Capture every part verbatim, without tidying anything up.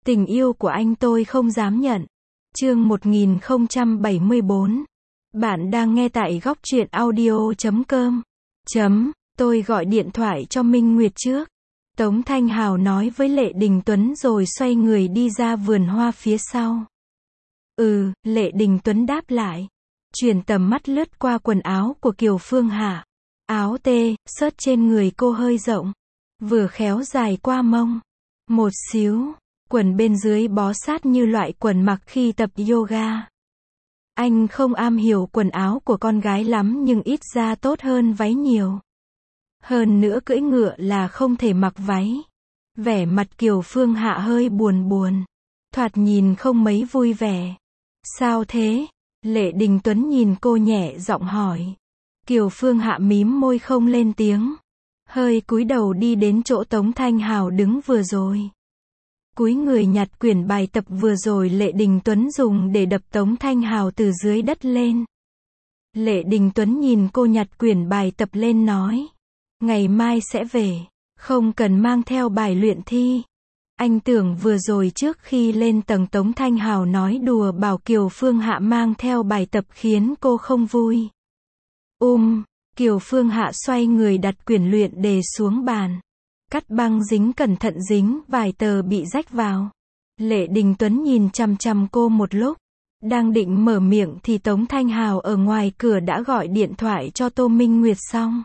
Tình yêu của anh tôi không dám nhận. Chương một nghìn không trăm bảy mươi bốn. Bạn đang nghe tại góc truyện audio chấm com. Chấm, tôi gọi điện thoại cho Minh Nguyệt trước. Tống Thanh Hào nói với Lệ Đình Tuấn rồi xoay người đi ra vườn hoa phía sau. Ừ, Lệ Đình Tuấn đáp lại. Chuyển tầm mắt lướt qua quần áo của Kiều Phương Hạ. Áo tê, xớt trên người cô hơi rộng. Vừa khéo dài qua mông. Một xíu. Quần bên dưới bó sát như loại quần mặc khi tập yoga. Anh không am hiểu quần áo của con gái lắm nhưng ít ra tốt hơn váy nhiều. Hơn nữa cưỡi ngựa là không thể mặc váy. Vẻ mặt Kiều Phương Hạ hơi buồn buồn. Thoạt nhìn không mấy vui vẻ. Sao thế? Lệ Đình Tuấn nhìn cô nhẹ giọng hỏi. Kiều Phương Hạ mím môi không lên tiếng. Hơi cúi đầu đi đến chỗ Tống Thanh Hào đứng vừa rồi. Cúi người nhặt quyển bài tập vừa rồi Lệ Đình Tuấn dùng để đập Tống Thanh Hào từ dưới đất lên. Lệ Đình Tuấn nhìn cô nhặt quyển bài tập lên nói. Ngày mai sẽ về, không cần mang theo bài luyện thi. Anh tưởng vừa rồi trước khi lên tầng Tống Thanh Hào nói đùa bảo Kiều Phương Hạ mang theo bài tập khiến cô không vui. Um, Kiều Phương Hạ xoay người đặt quyển luyện đề xuống bàn. Cắt băng dính cẩn thận dính vài tờ bị rách vào. Lệ Đình Tuấn nhìn chằm chằm cô một lúc. Đang định mở miệng thì Tống Thanh Hào ở ngoài cửa đã gọi điện thoại cho Tô Minh Nguyệt xong.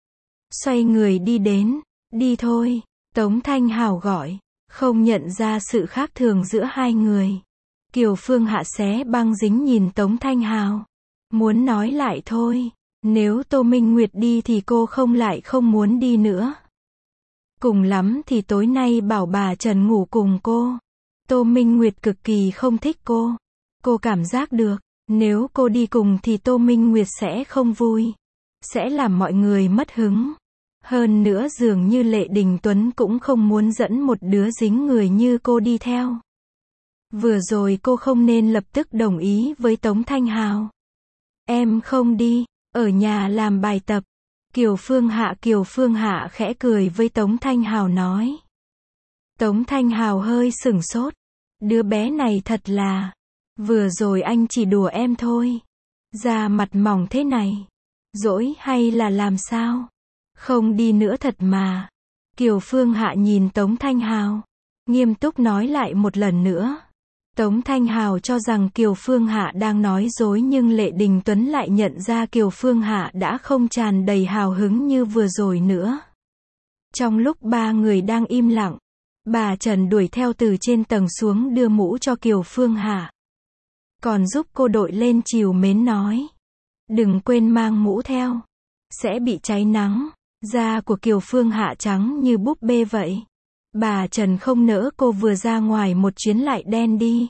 Xoay người đi đến. Đi thôi. Tống Thanh Hào gọi. Không nhận ra sự khác thường giữa hai người. Kiều Phương Hạ xé băng dính nhìn Tống Thanh Hào. Muốn nói lại thôi. Nếu Tô Minh Nguyệt đi thì cô không lại không muốn đi nữa. Cùng lắm thì tối nay bảo bà Trần ngủ cùng cô. Tô Minh Nguyệt cực kỳ không thích cô. Cô cảm giác được, nếu cô đi cùng thì Tô Minh Nguyệt sẽ không vui. Sẽ làm mọi người mất hứng. Hơn nữa dường như Lệ Đình Tuấn cũng không muốn dẫn một đứa dính người như cô đi theo. Vừa rồi cô không nên lập tức đồng ý với Tống Thanh Hào. Em không đi, ở nhà làm bài tập. Kiều Phương Hạ Kiều Phương Hạ khẽ cười với Tống Thanh Hào nói. Tống Thanh Hào hơi sửng sốt. Đứa bé này thật là. Vừa rồi anh chỉ đùa em thôi. Da mặt mỏng thế này. Dỗi hay là làm sao? Không đi nữa thật mà. Kiều Phương Hạ nhìn Tống Thanh Hào. Nghiêm túc nói lại một lần nữa. Tống Thanh Hào cho rằng Kiều Phương Hạ đang nói dối nhưng Lệ Đình Tuấn lại nhận ra Kiều Phương Hạ đã không tràn đầy hào hứng như vừa rồi nữa. Trong lúc ba người đang im lặng, bà Trần đuổi theo từ trên tầng xuống đưa mũ cho Kiều Phương Hạ. Còn giúp cô đội lên trìu mến nói. Đừng quên mang mũ theo. Sẽ bị cháy nắng. Da của Kiều Phương Hạ trắng như búp bê vậy. Bà Trần không nỡ cô vừa ra ngoài một chuyến lại đen đi.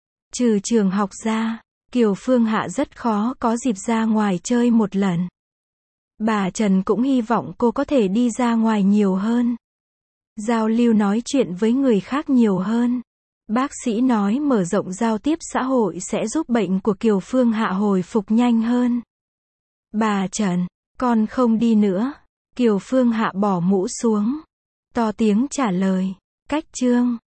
Trừ trường học ra, Kiều Phương Hạ rất khó có dịp ra ngoài chơi một lần. Bà Trần cũng hy vọng cô có thể đi ra ngoài nhiều hơn. Giao lưu nói chuyện với người khác nhiều hơn. Bác sĩ nói mở rộng giao tiếp xã hội sẽ giúp bệnh của Kiều Phương Hạ hồi phục nhanh hơn. Bà Trần, con không đi nữa. Kiều Phương Hạ bỏ mũ xuống. To tiếng trả lời. Cách chương.